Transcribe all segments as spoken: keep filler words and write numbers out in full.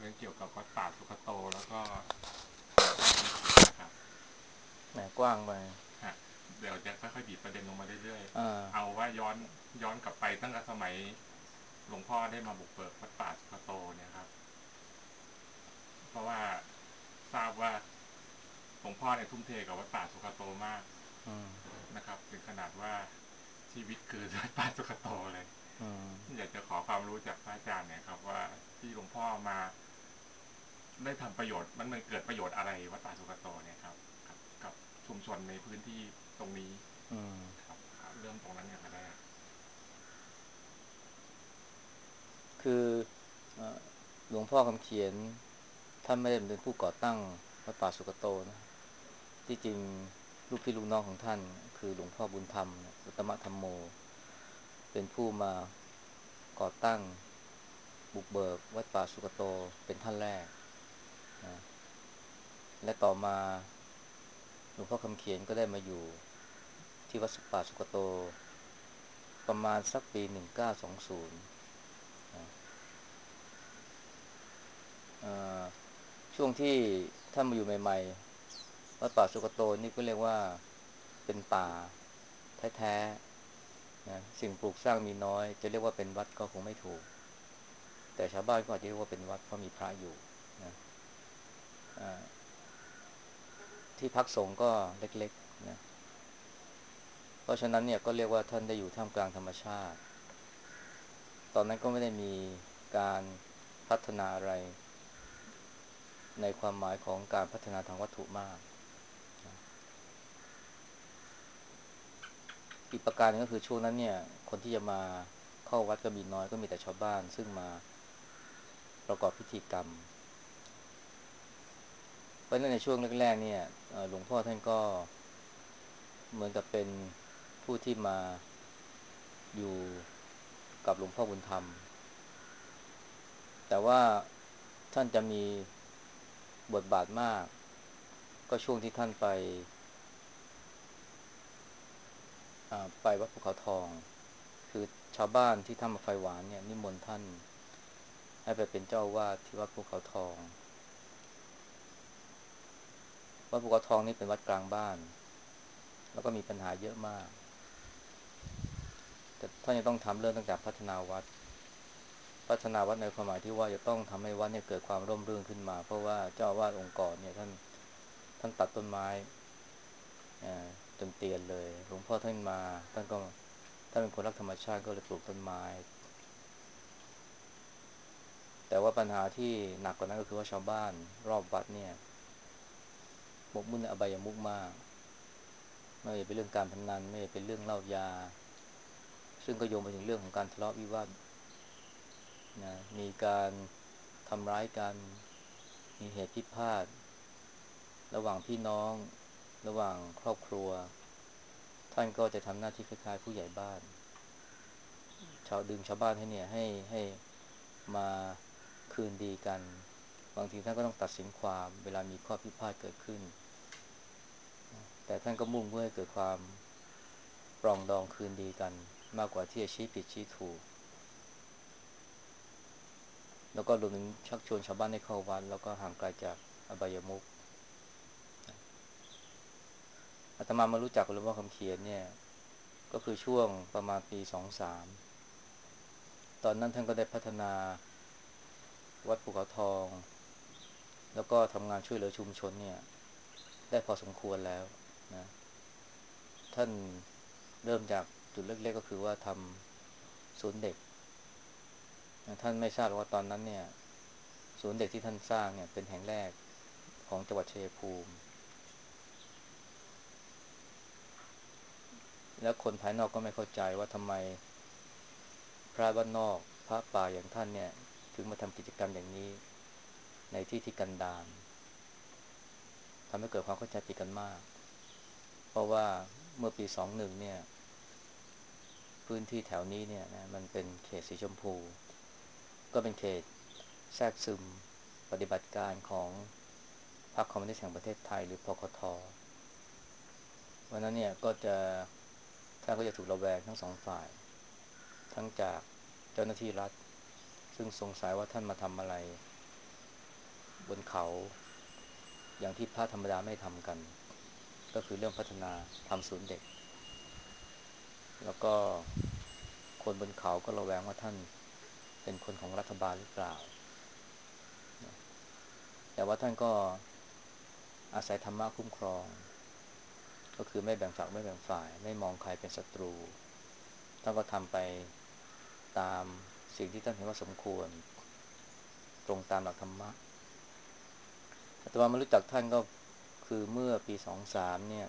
รื่องเกี่ยวกับวัดป่าสุกโตแล้วก็หลวงพ่อคำเขียนนะครับแหมกว้างไปฮะเดี๋ยวจะค่อยๆบีบประเด็นลงมาเรื่อยอ่าๆเอาว่าย้อนย้อนกลับไปตั้งแต่สมัยหลวงพ่อได้มาบุกเบิกวัดป่าสุกโตเนี่ยครับเพราะว่าทราบว่าหลวงพ่อเนี่ยทุ่มเทกับวัดป่าสุกโตมากอืมนะครับถึงขนาดว่าชีวิตคือวัดป่าสุกโตเลยอืมอยากจะขอความรู้จากพระอาจารย์เนี่ยครับว่าที่หลวงพ่อมาได้ทำประโยชน์มันมันเกิดประโยชน์อะไรวัดป่าสุกโตเนี่ยครับกับกับชุมชนในพื้นที่ตรงนี้อืมครับเริ่มตรงนั้นกันแรกคือเอ่อหลวงพ่อคำเขียนท่านไม่ได้เป็นผู้ก่อตั้งวัดป่าสุกโตนะที่จริงลูกพี่ลูกน้องของท่านคือหลวงพ่อบุญธรรมนะอุตตมะธรรมโมเป็นผู้มาก่อตั้งบุกเบิกวัดป่าสุกโตเป็นท่านแรกนะและต่อมาหลวงพ่อคำเขียนก็ได้มาอยู่ที่วัดป่าสุกโตประมาณสักปีหนึ่งเก้าสองศูนย์นะเอ่อช่วงที่ท่านมาอยู่ใหม่ๆวัดป่าสุกโตนี่ก็เรียกว่าเป็นป่าแท้ๆนะสิ่งปลูกสร้างมีน้อยจะเรียกว่าเป็นวัดก็คงไม่ถูกแต่ชาวบ้านก็อาจจะเรียกว่าเป็นวัดเพราะมีพระอยู่นะอ่าที่พักสงฆ์ก็เล็กๆนะเพราะฉะนั้นเนี่ยก็เรียกว่าท่านได้อยู่ท่ามกลางธรรมชาติตอนนั้นก็ไม่ได้มีการพัฒนาอะไรในความหมายของการพัฒนาทางวัตถุมากนะอีกประการหนึงก็คือช่วงนั้นเนี่ยคนที่จะมาเข้าวัดก็มีน้อยก็มีแต่ชาวบ้านซึ่งมาประกอบพิธีกรรมเพราะฉะนั้นในช่วงแรกๆเนี่ยหลวงพ่อท่านก็เหมือนกับเป็นผู้ที่มาอยู่กับหลวงพ่อบุญธรรมแต่ว่าท่านจะมีบทบาทมากก็ช่วงที่ท่านไปไปวัดภูเขาทองคือชาวบ้านที่ทำมาไฟหวานเนี่ยนิมนต์ท่านให้ไปเป็นเจ้าวาดที่วัดภูเขาทองวัดภูเขาทองนี่เป็นวัดกลางบ้านแล้วก็มีปัญหาเยอะมากแต่ท่านจะต้องทำเรื่องตั้งแต่พัฒนาวัดพัฒนาวัดในความหมายที่ว่าจะต้องทำให้วัดเนี่ยเกิดความร่มรื่นขึ้นมาเพราะว่าเจ้าอาวาสองค์ก่อนเนี่ยท่านท่านตัดต้นไม้จนเตียนเลยหลวงพ่อท่านมาท่านก็ท่านเป็นคนรักธรรมชาติก็เลยปลูกต้นไม้แต่ว่าปัญหาที่หนักกว่านั้นก็คือว่าชาวบ้านรอบวัดเนี่ยหมกมุ่นในอบายามุขมากไม่ว่าจะเป็นเรื่องการพนันไม่ว่าจะเป็นเรื่องเหล้ายาซึ่งก็โยงไปถึงเรื่องของการทะเลาะวิวาทนะมีการทำร้ายกันมีเหตุพิพาทระหว่างพี่น้องระหว่างครอบครัวท่านก็จะทำหน้าที่คล้ายๆผู้ใหญ่บ้านชาวดึงชาวบ้านให้เนี่ยให้ให้มาคืนดีกันบางทีท่านก็ต้องตัดสินความเวลามีข้อพิพาทเกิดขึ้นแต่ท่านก็มุ่งเพื่อให้เกิดความปรองดองคืนดีกันมากกว่าที่จะชี้ผิดชี้ถูกแล้วก็รวมถึงชักชวนชาวบ้านให้เข้าวัดแล้วก็ห่างไกลจากอบายมุขอาตมามารู้จักหลวงพ่อคำเขียนเนี่ยก็คือช่วงประมาณปีสองสามตอนนั้นท่านก็ได้พัฒนาวัดภูเขาทองแล้วก็ทำงานช่วยเหลือชุมชนเนี่ยได้พอสมควรแล้วนะท่านเริ่มจากจุดเล็กๆก็คือว่าทำศูนย์เด็กนะท่านไม่ทราบว่าตอนนั้นเนี่ยศูนย์เด็กที่ท่านสร้างเนี่ยเป็นแห่งแรกของจังหวัดชัยภูมิแล้วคนภายนอกก็ไม่เข้าใจว่าทำไมพระบ้านนอกพระป่าอย่างท่านเนี่ยถึงมาทำกิจกรรมอย่างนี้ในที่ที่กันดารทำให้เกิดความเข้าใจผิดกันมากเพราะว่าเมื่อปีสองหนึ่งเนี่ยพื้นที่แถวนี้เนี่ยนะมันเป็นเขตสีชมพูก็เป็นเขตแทรกซึมปฏิบัติการของพรรคคอมมิวนิสต์แห่งประเทศไทยหรือพคทวันนั้นเนี่ยก็จะท่านก็จะถูกระแวงทั้งสองฝ่ายทั้งจากเจ้าหน้าที่รัฐซึ่งสงสัยว่าท่านมาทำอะไรบนเขาอย่างที่พระธรรมดาไม่ทำกันก็คือเรื่องพัฒนาทำศูนย์เด็กแล้วก็คนบนเขาก็ระแวงว่าท่านเป็นคนของรัฐบาลหรือเปล่าแต่ว่าท่านก็อาศัยธรรมะคุ้มครองก็คือไม่แบ่งฝักไม่แบ่งฝ่ายไม่มองใครเป็นศัตรูท่านก็ทำไปตามสิ่งที่ท่านเห็นว่าสมควรตรงตามหลักธรรมะอาตมามารู้จักท่านก็คือเมื่อปีสองสามเนี่ย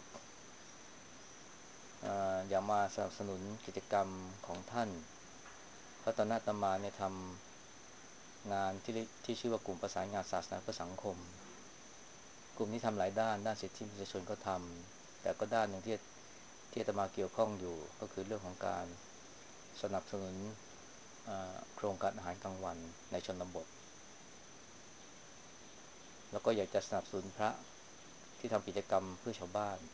อยากมาสนับสนุนกิจกรรมของท่านเพราะตอนนั้นอาตมาเนี่ยทำงานที่ที่ชื่อว่ากลุ่มประสานงานศาสนาเพื่อสังคมกลุ่มนี้ทำหลายด้านด้านสิทธิมนุษยชนก็ทำแต่ก็ด้านหนึ่งที่ที่อาตมาเกี่ยวข้องอยู่ก็คือเรื่องของการสนับสนุนโครงการอาหารกลางวันในชนบทแล้วก็อยากจะสนับสนุนพระที่ทำกิจกรรมเพื่อชาวบ้าน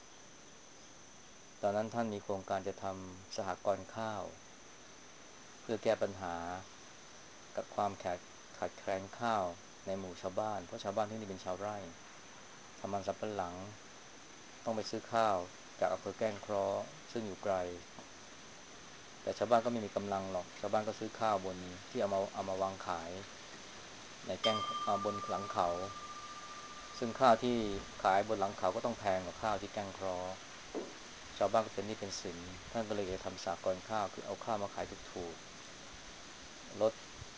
ตอนนั้นท่านมีโครงการจะทำสหกรณ์ข้าวเพื่อแก้ปัญหากับความขาดขาดแคลนข้าวในหมู่ชาวบ้านเพราะชาวบ้านที่นี่เป็นชาวไร่ทำมันสำปะหลังต้องไปซื้อข้าวจากอำเภอแก้งเคราะห์ซึ่งอยู่ไกลแต่ชาวบ้านก็ไม่มีกำลังหรอกชาวบ้านก็ซื้อข้าวบนที่เอามาเอามาวางขายในแก้งบนหลังเขาซึ่งข้าวที่ขายบนหลังเขาก็ต้องแพงกว่าข้าวที่แก้งเคราะห์ชาวบ้านก็เป็นหนี้เป็นสินท่านก็เลยจะทำสหกรณ์ข้าวคือเอาข้าวมาขายถูกๆลด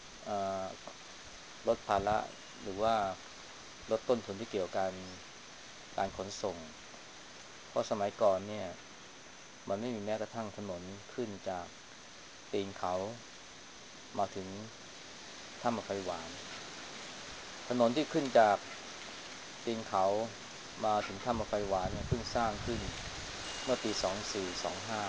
ลดภาระหรือว่าลดต้นทุนที่เกี่ยวกับการการขนส่งเพราะสมัยก่อนเนี่ยมันไม่มีแม้กระทั่งถนนขึ้นจากตีนเขามาถึงถ้ำมะไฟหวานถนนที่ขึ้นจากตีนเขามาถึงถ้ำมะไฟหวานเนี่ยเพิ่งสร้างขึ้นเมื่อปีสองสี่สองห้า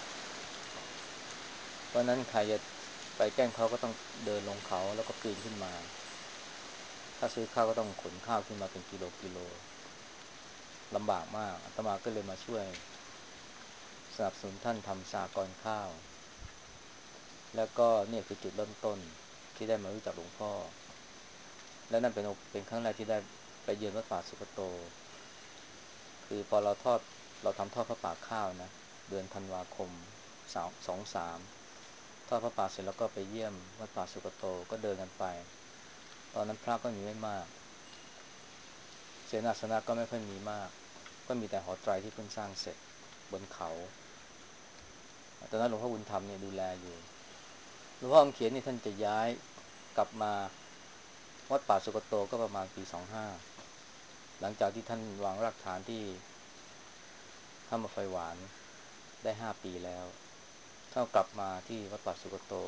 เพราะนั้นใครจะไปแกล้งเขาก็ต้องเดินลงเขาแล้วก็ปีนขึ้นมาถ้าซื้อข้าวก็ต้องขนข้าวขึ้นมาเป็นกิโลกิโลลำบากมากอาตมาก็เลยมาช่วยสนับสนุนท่านทำสหกรณ์ข้าวแล้วก็เนี่ยคือจุดเริ่มต้นที่ได้มารู้จักหลวงพ่อและนั่นเป็นเป็นครั้งแรกที่ได้ไปเยือนวัดป่าสุกโตคือพอเราทอดเราทำทอดพระป่าข้าวนะเดือนธันวาคมสองสองสามทอดพระป่าเสร็จแล้วก็ไปเยี่ยมวัดป่าสุกโตก็เดินกันไปตอนนั้นพระก็มีไม่มากเสนาสนะก็ไม่ค่อยมีมากก็มีแต่หอไตรที่เพิ่งสร้างเสร็จบนเขาตอนนั้นหลวงพ่อบุญธรรมเนี่ยดูแลอยู่หลวงพ่อคำเขียนนี่ท่านจะย้ายกลับมาวัดป่าสุกโตก็ประมาณปีสองห้าหลังจากที่ท่านวางรากฐานที่ถ้ำมะไฟหวานได้ห้าปีแล้วท่านกลับมาที่วัดป่าสุกโต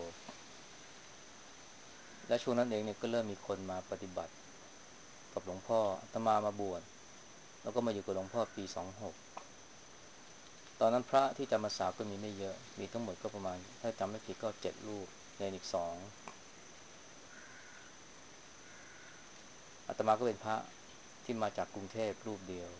และช่วงนั้นเองเนี่ยก็เริ่มมีคนมาปฏิบัติกับหลวงพ่ออาตมามาบวชแล้วก็มาอยู่กับหลวงพ่อปีสองหกตอนนั้นพระที่จำพรรษาก็มีไม่เยอะมีทั้งหมดก็ประมาณถ้าจำไม่ผิดก็เจ็ดรูปเนนอีกสองอาตมาก็เป็นพระที่มาจากกรุงเทพรูปเดียว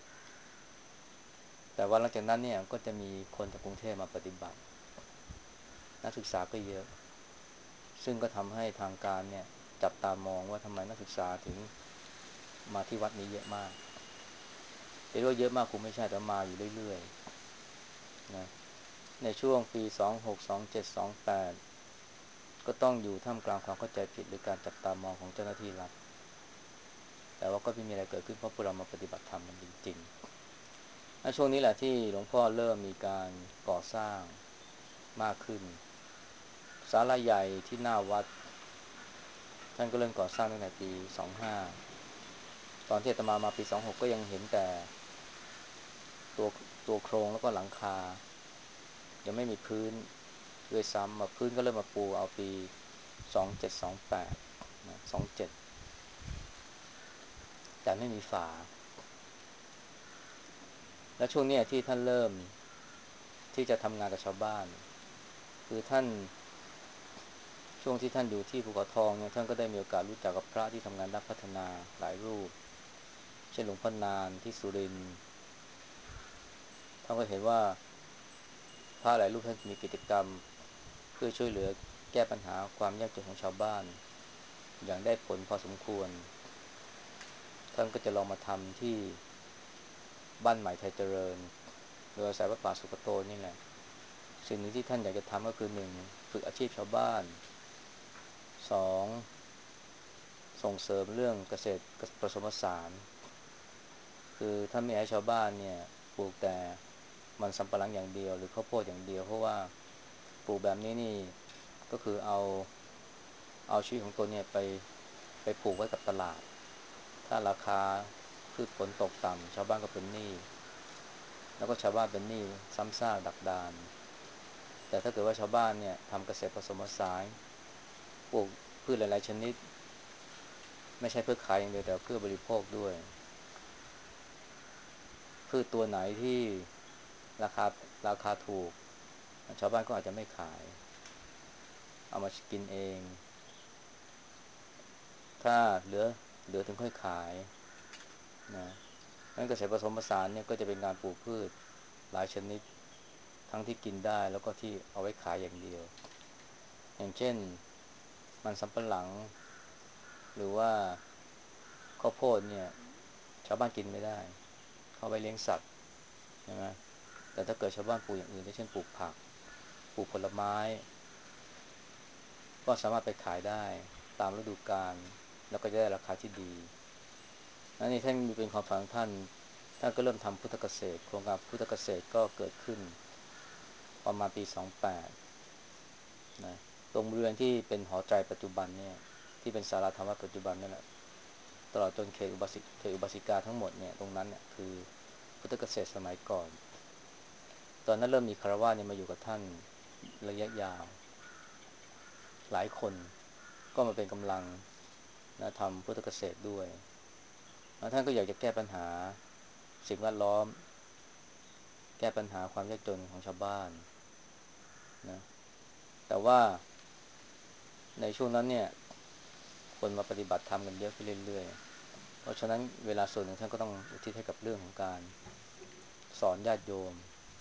แต่ว่าหลังจากนั้นเนี่ยก็จะมีคนจากกรุงเทพมาปฏิบัตินักศึกษาก็เยอะซึ่งก็ทำให้ทางการเนี่ยจับตามองว่าทำไมนักศึกษาถึงมาที่วัดนี้เยอะมากแต่ว่าเยอะมากคงไม่ใช่แต่มาอยู่เรื่อยๆนะในช่วงปีสองหก สองเจ็ด สองแปดก็ต้องอยู่ท่ามกลางความเข้าใจผิดหรือการจับตามองของเจ้าหน้าที่รัฐแต่ว่าก็ไม่มีอะไรเกิดขึ้นเพราะพวกเรามาปฏิบัติธรรมกันจริงๆช่วงนี้แหละที่หลวงพ่อเริ่มมีการก่อสร้างมากขึ้นศาลาใหญ่ที่หน้าวัดท่านก็เริ่มก่อสร้างตั้งแต่ปีสองห้าตอนที่อาตมามาปีสองหกก็ยังเห็นแต่ตัวตัวโครงแล้วก็หลังคายังไม่มีพื้นด้วยซ้ำมาพื้นก็เริ่มมาปูเอาปีสองเจ็ด สองแปดนะสองเจ็ดแต่ไม่มีฝาและช่วงนี้ที่ท่านเริ่มที่จะทำงานกับชาวบ้านคือท่านช่วงที่ท่านอยู่ที่ภูเขาทองเนี่ยท่านก็ได้มีโอกาสรู้จักกับพระที่ทำงานด้านพัฒนาหลายรูปเช่นหลวงพ่อนานที่สุรินทร์ท่านก็เห็นว่าพระหลายรูปท่านมีกิจกรรมเพื่อช่วยเหลือแก้ปัญหาความยากจนของชาวบ้านอย่างได้ผลพอสมควรท่านก็จะลองมาทำที่บ้านใหม่ไทยเจริญโดยอาศัยวัดป่าสุกโตนี่แหละสิ่งหนึ่งที่ท่านอยากจะทำก็คือหนึ่งฝึกอาชีพชาวบ้านสองส่งเสริมเรื่องเกษตรผสมผสานคือถ้าไม่ให้ชาวบ้านเนี่ยปลูกแต่มันสำปะหลังอย่างเดียวหรือข้าวโพดอย่างเดียวเพราะว่าปลูกแบบนี้นี่ก็คือเอาเอาชีวิตของตัวเนี่ยไปไปผูกไว้กับตลาดถ้าราคาพืชผลตกต่ำชาวบ้านก็เป็นหนี้แล้วก็ชาวบ้านเป็นหนี้ซ้ำซากดักดานแต่ถ้าเกิดว่าชาวบ้านเนี่ยทำเกษตรผสมผสานปลูกพืชหลายๆชนิดไม่ใช่เพื่อขายอย่างเดียวแต่เพื่อบริโภคด้วยพืชตัวไหนที่ราคาราคาถูกชาวบ้านก็อาจจะไม่ขายเอามากินเองถ้าเหลือเหลือถึงค่อยขายนะงั้นเกษตรผสมผสานเนี่ยก็จะเป็นการปลูกพืชหลายชนิดทั้งที่กินได้แล้วก็ที่เอาไว้ขายอย่างเดียวอย่างเช่นมันสำปะหลังหรือว่าข้าวโพดเนี่ยชาวบ้านกินไม่ได้เขาไปเลี้ยงสัตว์ใช่ไหมแต่ถ้าเกิดชาวบ้านปลูกอย่างอื่นเช่นปลูกผักปลูกผลไม้ก็สามารถไปขายได้ตามฤดูกาลแล้วก็จะได้ราคาที่ดีนั่นนี่ท่านมีเป็นความฝันของท่านท่านก็เริ่มทำพุทธเกษตรโครงการพุทธเกษตรก็เกิดขึ้นประมาณปีสองพันแปดนะตรงบริเวณที่เป็นหอไตรปัจจุบันเนี่ยที่เป็นศาลาธรรมะปัจจุบันนั่นแหละตลอดจนเขตอุบาสิกเขตอุบาสิกาทั้งหมดเนี่ยตรงนั้นเนี่ยคือพุทธเกษตรสมัยก่อนตอนนั้นเริ่มมีคารวะเนี่ยมาอยู่กับท่านระยะยาวหลายคนก็มาเป็นกำลังนะทำพุทธเกษตรด้วยแล้วท่านก็อยากจะแก้ปัญหาสิ่งแวดล้อมแก้ปัญหาความยากจนของชาวบ้านนะแต่ว่าในช่วงนั้นเนี่ยคนมาปฏิบัติธรรมกันเยอะขึ้นเรื่อยๆเพราะฉะนั้นเวลาส่วนหนึ่งท่านก็ต้องอุทิศให้กับเรื่องของการสอนญาติโยม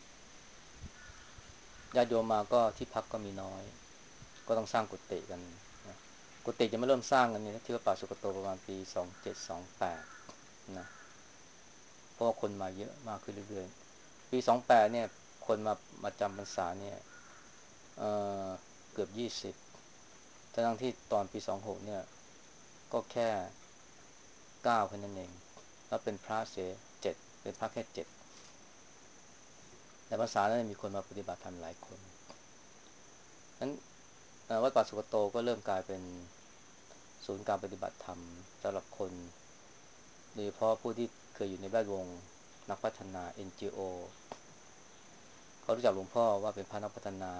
ญาติโยมมาก็ที่พักก็มีน้อยก็ต้องสร้างกุฏิกันนะกุฏิจะมาเริ่มสร้างกันเนี่ยที่วัดป่าสุกโตประมาณปีสองพันเจ็ด สองพันแปดนะเพราะว่าคนมาเยอะมากขึ้นเรื่อยๆปีสองพันแปดเนี่ยคนมามาจำพรรษาเนี่ยเอ่อเกือบยี่สิบทั้งที่ตอนปีสองพันหกเนี่ยก็แค่เก้าแค่นั้นเองแล้วเป็นพระเสียเจ็ดเป็นพระแค่เจ็ดแต่พรรษานั้นมีคนมาปฏิบัติธรรมหลายคนนั้นวัดป่าสุกโตก็เริ่มกลายเป็นศูนย์การปฏิบัติธรรมสำหรับคนโดยเฉพาะผู้ที่เคยอยู่ในแวดวงนักพัฒนา เอ็น จี โอ เขารู้จักหลวงพ่อว่าเป็นพระนักพัฒนา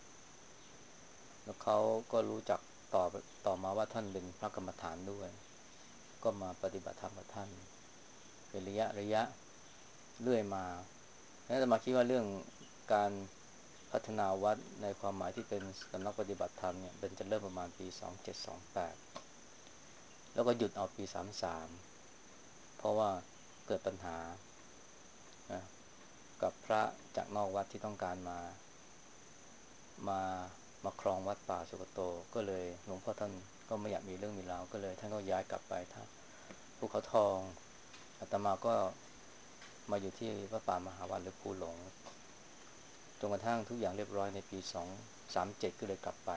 แล้วเขาก็รู้จักต่อต่อมาว่าท่านเป็นพระกรรมฐานด้วยก็มาปฏิบัติธรรมกับท่านเป็นระยะระยะเรื่อยมาแล้วจะมาคิดว่าเรื่องการพัฒนาวัดในความหมายที่เป็นสำนักปฏิบัติธรรมเนี่ยเป็นจะเริ่มประมาณปีสองพันเจ็ด สองพันแปดแล้วก็หยุดเอาปีสามสิบสามเพราะว่าเกิดปัญหานะกับพระจากนอกวัดที่ต้องการมามามาครองวัดป่าสุกโตก็เลยหลวงพ่อท่านก็ไม่อยากมีเรื่องมีราวก็เลยท่านก็ย้ายกลับไปท่าภูเขาทองอาตมาก็มาอยู่ที่วัดป่ามหาวันหรือภูหลงจนกระทั่งทุกอย่างเรียบร้อยในปีสองพันสามสิบเจ็ดก็เลยกลับไป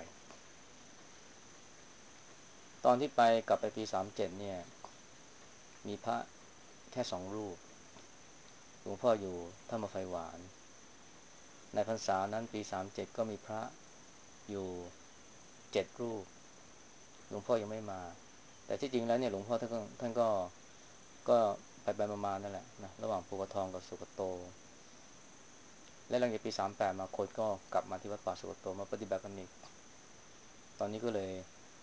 ตอนที่ไปกลับไปปีสามสิบเจ็ดเนี่ยมีพระแค่สองรูปหลวงพ่ออยู่ท่ามาไฟหวานในพรรษานั้นปีสามสิบเจ็ดก็มีพระอยู่เจ็ดรูปหลวงพ่อยังไม่มาแต่ที่จริงแล้วเนี่ยหลวงพ่อท่านก็ท่านก็ก็ไปไปมาๆนั่นแหละนะระหว่างภูกระทองกับสุกโตและหลังจากปีสามสิบแปดมาคนก็กลับมาที่วัดป่าสุกโตมาปฏิบัติกันอีกตอนนี้ก็เลย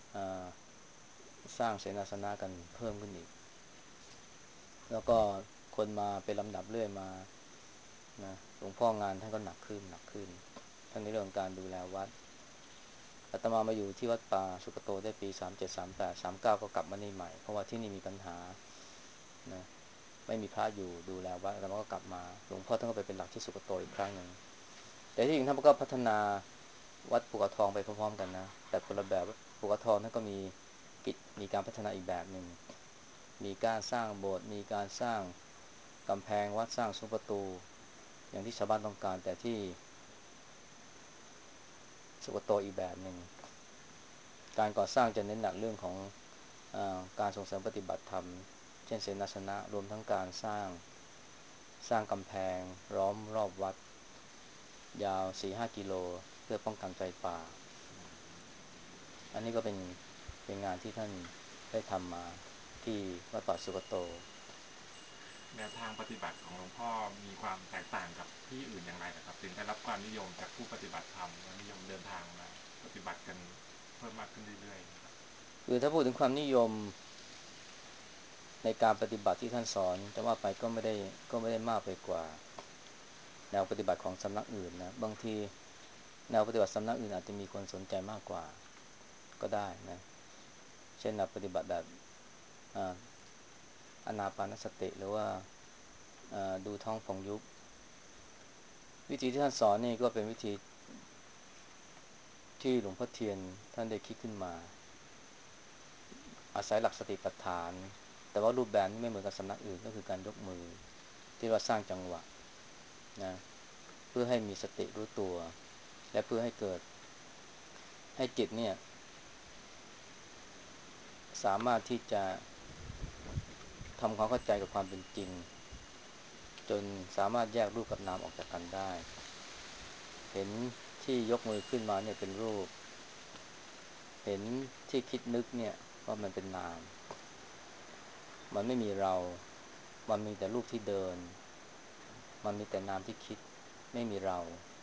สร้างเสนาสนะกันเพิ่มขึ้นอีกแล้วก็คนมาเป็นลำดับเรื่อยมานะหลวงพ่องานท่านก็หนักขึ้นหนักขึ้นทั้งในเรื่องการดูแลวัดอาตมามาอยู่ที่วัดป่าสุกโตได้ปีสามสิบเจ็ด สามสิบแปด สามสิบเก้าก็กลับมานี่ใหม่เพราะว่าที่นี่มีปัญหานะไม่มีพระอยู่ดูแลวัดอาตมาก็กลับมาหลวงพ่อท่านก็ไปเป็นหลักที่สุกโตอีกครั้งหนึ่งแต่ที่จริงท่านก็พัฒนาวัดภูเขาทองไปพร้อมๆกันนะแต่คนละแบบภูเขาทองท่านก็มีกิจมีการพัฒนาอีกแบบหนึ่งมีการสร้างโบสถ์มีการสร้างกำแพงวัดสร้างซุ้มประตูอย่างที่ชาวบ้านต้องการแต่ที่สุโกโตอีกแบบหนึ่งการก่อสร้างจะเน้นหนักเรื่องของอาการส่งเสริมปฏิบัติธรรมเช่นเสนาสนะรวมทั้งการสร้างสร้างกำแพงล้อมรอบวัดยาว สี่ถึงห้า กิโลเพื่อป้องกันไฟป่าอันนี้ก็เป็นเป็นงานที่ท่านได้ทำมาที่วัดป่าสุกโตแนวทางปฏิบัติของหลวงพ่อมีความแตกต่างกับที่อื่นอย่างไรนะครับถึงได้รับความนิยมจากผู้ปฏิบัติธรรมและนิยมเดินทางมาปฏิบัติกันเพิ่มมากขึ้นเรื่อยๆนะครับคือถ้าพูดถึงความนิยมในการปฏิบัติที่ท่านสอนจะว่าไปก็ไม่ได้ก็ไม่ได้มากไปกว่าแนวปฏิบัติของสำนักอื่นนะบางทีแนวปฏิบัติสำนักอื่นอาจจะมีคนสนใจมากกว่าก็ได้นะเช่นแนวปฏิบัติแบบอานาปานสติหรือว่าดูท้องฟองยุบวิธีที่ท่านสอนนี่ก็เป็นวิธีที่หลวงพ่อเทียนท่านได้คิดขึ้นมาอาศัยหลักสติปัฏฐานแต่ว่ารูปแบบนี้ไม่เหมือนกับสำนักอื่นก็คือการยกมือที่เราสร้างจังหวะนะเพื่อให้มีสติรู้ตัวและเพื่อให้เกิดให้จิตเนี่ยสามารถที่จะทำความเข้าใจกับความเป็นจริงจนสามารถแยกรูปกับนามออกจากกันได้เห็นที่ยกมือขึ้นมาเนี่ยเป็นรูปเห็นที่คิดนึกเนี่ยว่ามันเป็นนามมันไม่มีเรามันมีแต่รูปที่เดินมันมีแต่นามที่คิดไม่มีเรา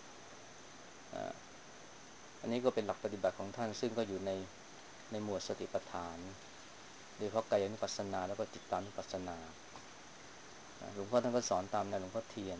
อันนี้ก็เป็นหลักปฏิบัติของท่านซึ่งก็อยู่ในในหมวดสติปัฏฐานโดยเฉพาะกายานุปัสสนาแล้วก็จิตตานุปัสสนาหลวงพ่อท่านก็สอนตามแนวหลวงพ่อเทียน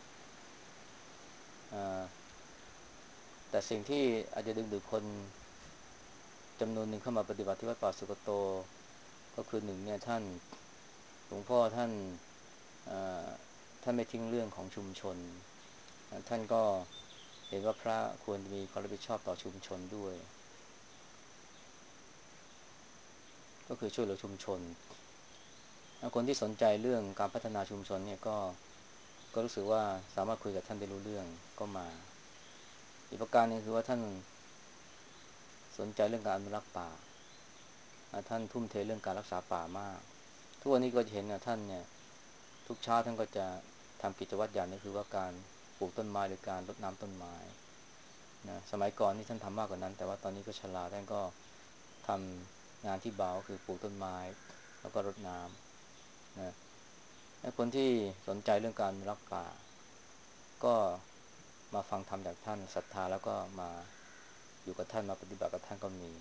แต่สิ่งที่อาจจะดึงดูดคนจำนวนหนึ่งเข้ามาปฏิบัติที่วัดป่าสุกโตก็คือหนึ่งเนี่ยท่านหลวงพ่อท่านท่านไม่ทิ้งเรื่องของชุมชนท่านก็เห็นว่าพระควรมีความรับผิดชอบต่อชุมชนด้วยก็คือช่วยเหลือชุมชนคนที่สนใจเรื่องการพัฒนาชุมชนเนี่ยก็ก็รู้สึกว่าสามารถคุยกับท่านได้รู้เรื่องก็มาอีกประการนึงคือว่าท่านสนใจเรื่องการอนุรักษ์ป่าท่านทุ่มเทเรื่องการรักษาป่ามากทุกวันนี้ก็จะเห็นนะท่านเนี่ยทุกเช้าท่านก็จะทำกิจวัตรอย่างนึงคือว่าการปลูกต้นไม้หรือการรดน้ำต้นไม้นะสมัยก่อนนี่ท่านทำมากกว่านั้นแต่ว่าตอนนี้ก็ชราท่านก็ทำงานที่เบาคือปลูกต้นไม้แล้วก็รดน้ำนะคนที่สนใจเรื่องการรักป่าก็มาฟังธรรมจากท่านศรัทธาแล้วก็มาอยู่กับท่านมาปฏิบัติกับท่านก็มี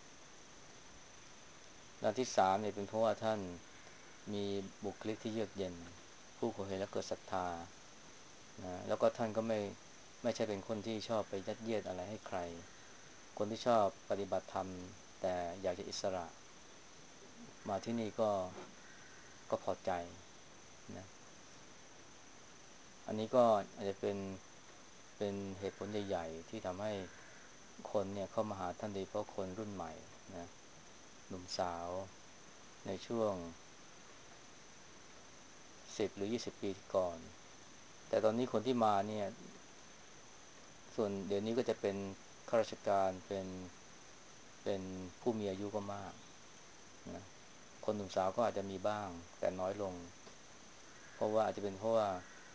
ด้านที่สามเนี่ยเป็นเพราะว่าท่านมีบุคลิกที่เยือกเย็นผู้คนเห็นแล้วเกิดศรัทธานะแล้วก็ท่านก็ไม่ไม่ใช่เป็นคนที่ชอบไปยัดเยียดอะไรให้ใครคนที่ชอบปฏิบัติธรรมแต่อยากจะอิสระมาที่นี่ก็ก็พอใจนะอันนี้ก็อาจจะเป็นเป็นเหตุผลใหญ่ๆที่ทำให้คนเนี่ยเข้ามาหาท่านโดยเฉพาะคนรุ่นใหม่นะหนุ่มสาวในช่วงสิบหรือยี่สิบปีก่อนแต่ตอนนี้คนที่มาเนี่ยส่วนเดี๋ยวนี้ก็จะเป็นข้าราชการเป็นเป็นผู้มีอายุก็มากนะคนหนุ่มสาวก็อาจจะมีบ้างแต่น้อยลงเพราะว่าอาจจะเป็นเพราะว่า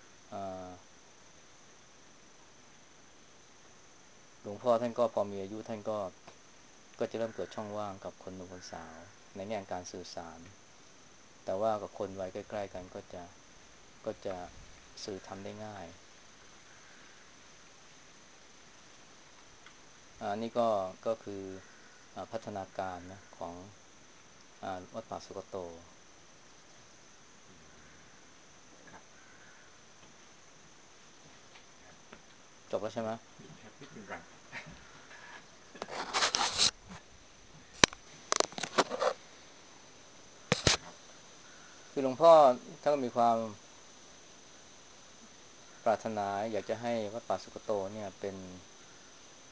หลวงพ่อท่านก็พอมีอายุท่านก็ก็จะเริ่มเกิดช่องว่างกับคนหนุ่มคนสาวในแง่การสื่อสารแต่ว่ากับคนวัยใกล้ๆกันก็จะก็จะสื่อทำได้ง่ายอันนี้ก็ก็คือพัฒนาการนะของวัดป่าสุกโตจบแล้วใช่ไหมมีแค่นิดนึงก่อนคือหลวงพ่อท่านก็มีความปรารถนาอยากจะให้วัดป่าสุกโตเนี่ยเป็น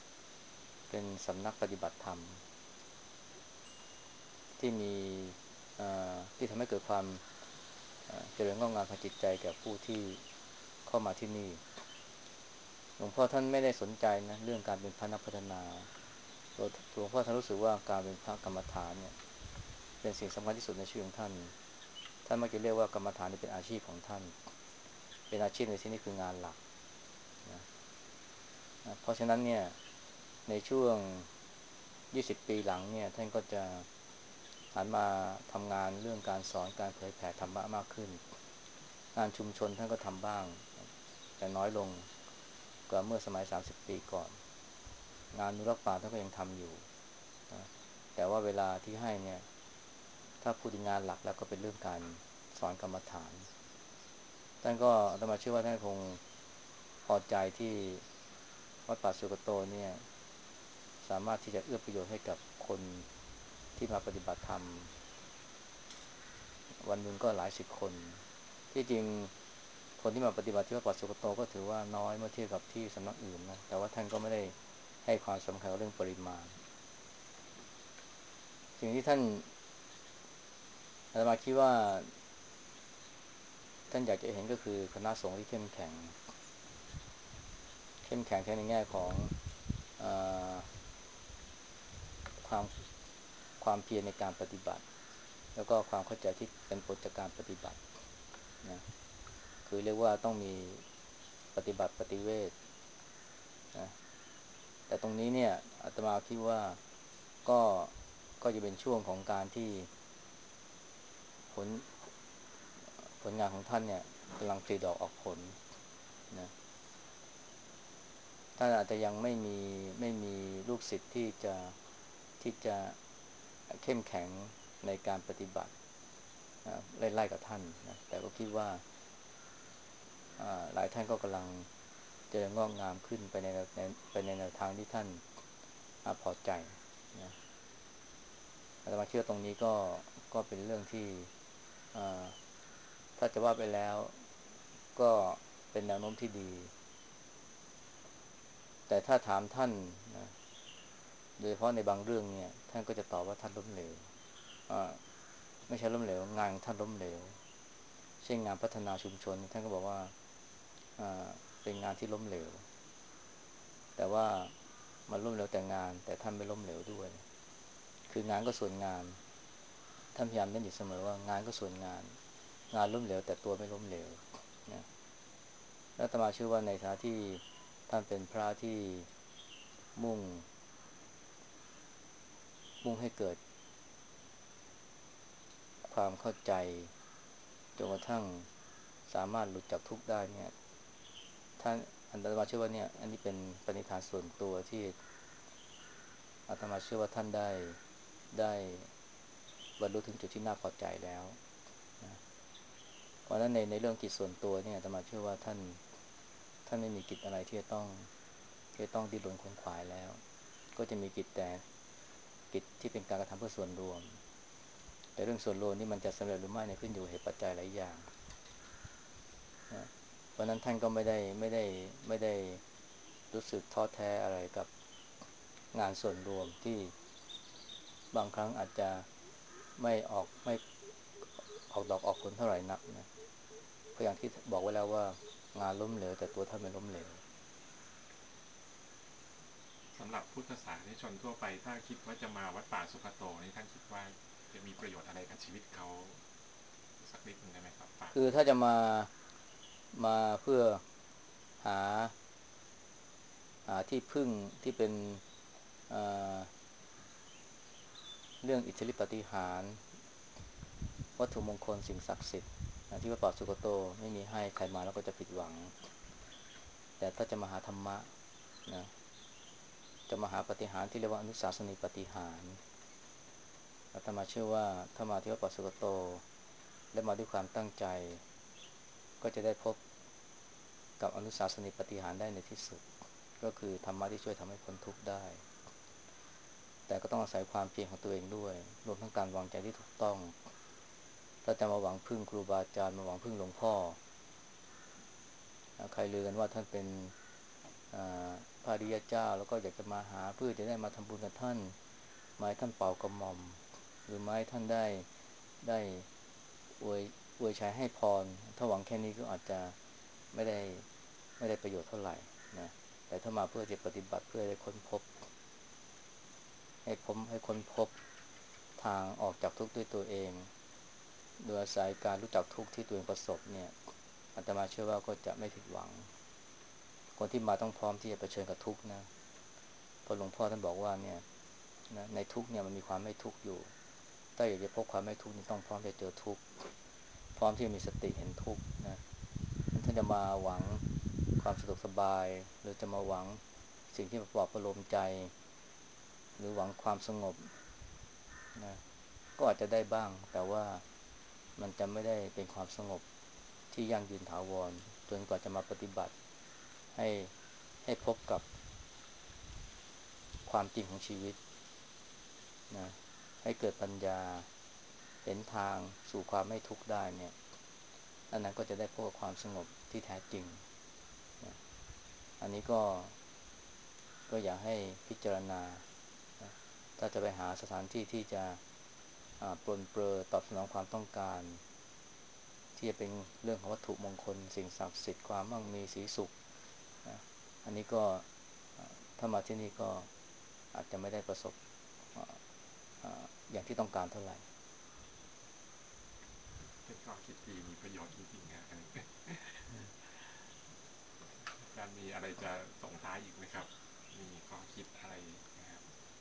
เป็นสำนักปฏิบัติธรรมที่มีที่ทำให้เกิดความเจริญงอกงามทางจิตใจแก่ผู้ที่เข้ามาที่นี่หลวงพ่อท่านไม่ได้สนใจนะเรื่องการเป็นพระนักพัฒนาตัวหลวงพ่อท่านรู้สึกว่าการเป็นพระกรรมฐานเนี่ยเป็นสิ่งสำคัญที่สุดในชีวิตของท่านท่านมักจะเรียกว่ากรรมฐานนี่เป็นอาชีพของท่านเป็นอาชีพในที่นี้คืองานหลักนะเพราะฉะนั้นเนี่ยในช่วงยี่สิบปีหลังเนี่ยท่านก็จะหันมาทำงานเรื่องการสอนการเผยแผ่ธรรมะมากขึ้นงานชุมชนท่านก็ทำบ้างแต่น้อยลงกว่าเมื่อสมัยสามสิบปีก่อนงานอนุรักษ์ป่าท่านก็ยังทำอยู่นะแต่ว่าเวลาที่ให้เนี่ยถ้าพูดถึงงานหลักแล้วก็เป็นเรื่องการสอนกรรมฐานท่านก็อาตมาเชื่อว่าท่านคงพอใจที่วัดป่าสุกโตเนี่ยสามารถที่จะเอื้อประโยชน์ให้กับคนที่มาปฏิบัติธรรมวันหนึ่งก็หลายสิบคนที่จริงคนที่มาปฏิบัติที่วัดป่าสุกโตก็ถือว่าน้อยเมื่อเทียบกับที่สำนักอื่นนะแต่ว่าท่านก็ไม่ได้ให้ความสำคัญกับเรื่องปริมาณสิ่งที่ท่านอาตมาคิดว่าท่านอยากจะเห็นก็คือคณะสงฆ์ที่เข้มแข็งเข้มแข็งทั้งในแง่ของเอ่อความความเพียรในการปฏิบัติแล้วก็ความเข้าใจที่เป็นผลจากการปฏิบัตินะคือเรียกว่าต้องมีปฏิบัติปฏิเวทนะแต่ตรงนี้เนี่ยอาตมาคิดว่าก็ก็จะเป็นช่วงของการที่ผลผลงานของท่านเนี่ยกำลังผลิดอกออกผลนะท่านอาจจะยังไม่มีไม่มีลูกศิษย์ที่จะที่จะเข้มแข็งในการปฏิบัตินะไล่ๆกับท่านนะแต่ก็คิดว่าหลายท่านก็กำลังเจริญงอกงามขึ้นไปในในไปในแนวทางที่ท่านพอใจนะอาตมาเชื่อตรงนี้ก็ก็เป็นเรื่องที่ถ้าจะว่าไปแล้วก็เป็นแนวโน้มที่ดีแต่ถ้าถามท่านนะโดยเฉพาะในบางเรื่องเนี่ยท่านก็จะตอบว่าท่านล้มเหลวไม่ใช่ล้มเหลวงานของท่านล้มเหลวเช่นงานพัฒนาชุมชนท่านก็บอกว่าเป็นงานที่ล้มเหลวแต่ว่ามันล้มเหลวแต่งานแต่ท่านไม่ล้มเหลวด้วยคืองานก็ส่วนงานท่านพยายามเน้นอยู่เสมอว่างานก็ส่วนงานงานล้มเหลวแต่ตัวไม่ล้มเหลวนะและอาตมาเชื่อว่าในฐานะที่ท่านเป็นพระที่มุ่งมุ่งให้เกิดความเข้าใจจนกระทั่งสามารถหลุดจากทุกข์ได้เนี่ยท่านอาตมาเชื่อว่าเนี่ยอันนี้เป็นปณิธานส่วนตัวที่อาตมาเชื่อว่าท่านได้ได้บรรลุถึงจุดที่น่าพอใจแล้วนะเพราะฉะนั้นในในเรื่องกิจส่วนตัวเนี่ยอาตมาเชื่อว่าท่านท่านไม่มีกิจอะไรที่จะต้องที่จะต้องดิ้นรนขวนขวายแล้วก็จะมีกิจแต่กิจที่เป็นการกระทำเพื่อส่วนรวมแต่เรื่องส่วนรวมนี่มันจะสำเร็จหรือไม่เนี่ยขึ้นอยู่เหตุปัจจัยหลายอย่างนะเพราะนั้นท่านก็ไม่ได้ไม่ได้ไม่ได้รู้สึกท้อแท้อะไรกับงานส่วนรวมที่บางครั้งอาจจะไม่ออกไม่ออกดอกออกผลเท่าไหร่นักนะก็อย่างที่บอกไว้แล้วว่างานล้มเหลวแต่ตัวท่านไม่ล้มเหลวสำหรับพุทธศาสนิกชนทั่วไปถ้าคิดว่าจะมาวัดป่าสุกโตนี่ท่านคิดว่าจะมีประโยชน์อะไรกับชีวิตเขาสักนิดนึงได้ไหมครับฝากคือถ้าจะมามาเพื่อหาหาที่พึ่งที่เป็นเรื่องอิทธิฤทธิปาฏิหาริย์วัตถุมงคลสิ่งศักดิ์สิทธิ์ที่วัดป่าสุกโตไม่มีให้ใครมาแล้วก็จะผิดหวังแต่ถ้าจะมาหาธรรมะนะจะมาหาปาฏิหาริย์ที่เรียกว่าอนุสาสนีปาฏิหาริย์อาตมาเชื่อว่าถ้ามาที่วัดป่าสุกโตและมาด้วยความตั้งใจก็จะได้พบกับอนุสาสนีปาฏิหาริย์ได้ในที่สุดก็คือธรรมะที่ช่วยทำให้พ้นทุกข์ได้แต่ก็ต้องอาศัยความเพียรของตัวเองด้วยรวมทั้งการวางใจที่ถูกต้องถ้าจะมาหวังพึ่งครูบาอาจารย์มาหวังพึ่งหลวงพ่อใครลือกันว่าท่านเป็นพระอริยเจ้าแล้วก็อยากจะมาหาเพื่อจะได้มาทำบุญกับท่านมาให้ท่านเป่ากระหม่อมหรือมาให้ท่านได้ได้อวยอวยชัยให้พรถ้าหวังแค่นี้ก็อาจจะไม่ได้ไม่ได้ประโยชน์เท่าไหร่นะแต่ถ้ามาเพื่อจะปฏิบัติเพื่อได้ค้นพบให้ผมให้ค้นพบทางออกจากทุกข์ด้วยตัวเองโดยอาศัยการรู้จักทุกข์ที่ตัวเองประสบเนี่ยอาตมาเชื่อว่าก็จะไม่ผิดหวังคนที่มาต้องพร้อมที่จะเผชิญกับทุกข์นะเพราะหลวงพ่อท่านบอกว่าเนี่ยนะในทุกข์เนี่ยมันมีความไม่ทุกข์อยู่ถ้าอยากจะพบความไม่ทุกข์นี่ต้องพร้อมที่จะเจอทุกข์พร้อมที่จะมีสติเห็นทุกข์นะท่านจะมาหวังความสะดวกสบายหรือจะมาหวังสิ่งที่ปลอบประโลมใจหรือหวังความสงบนะก็อาจจะได้บ้างแต่ว่ามันจะไม่ได้เป็นความสงบที่ยั่งยืนถาวรจนกว่าจะมาปฏิบัติให้ให้พบกับความจริงของชีวิตนะให้เกิดปัญญาเห็นทางสู่ความไม่ทุกข์ได้เนี่ยอันนั้นก็จะได้พบกับความสงบที่แท้จริงนะอันนี้ก็ก็อยากให้พิจารณานะถ้าจะไปหาสถานที่ที่จะปรนเปรอตอบสนองความต้องการที่จะเป็นเรื่องของวัตถุมงคลสิ่งศักดิ์สิทธิ์ความมั่งมีสีสุขนะอันนี้ก็ถ้ามาที่นี่ก็อาจจะไม่ได้ประสบอย่างที่ต้องการเท่าไหร่เป็นข้อคิดที่มีประโยชน์จริงๆนะอันนี้อาจารย์มีอะไรจะส่งท้ายอีกไหมครับมีข้อคิดอะไรนะครับ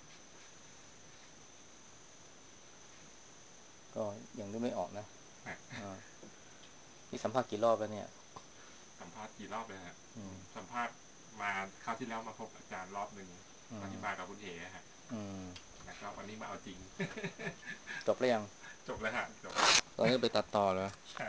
ก็ยังนึกไม่ออกนะนี่สัมภาษณ์กี่รอบแล้วเนี่ยสัมภาษณ์กี่รอบเลยฮะสัมภาษณ์มาคราวที่แล้วมาพบอาจารย์รอบหนึ่งตอนที่มากับคุณเอ๋ฮะแล้วก็วันนี้มาเอาจริงจบแล้วยังจบแล้วฮะจบตอนนี้ไปตัดต่อเหรอ